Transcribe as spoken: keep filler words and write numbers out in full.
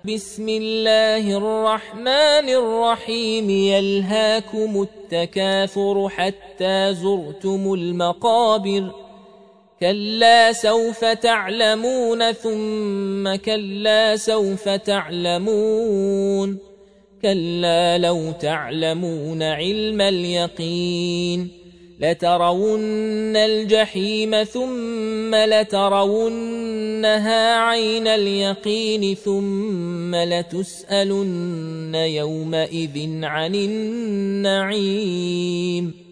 بسم الله الرحمن الرحيم يلهاكم التكاثر حتى زرتم المقابر كلا سوف تعلمون ثم كلا سوف تعلمون كلا لو تعلمون علم اليقين لترون الجحيم ثم لترونها عين اليقين ثم لتسألن يومئذ عن النعيم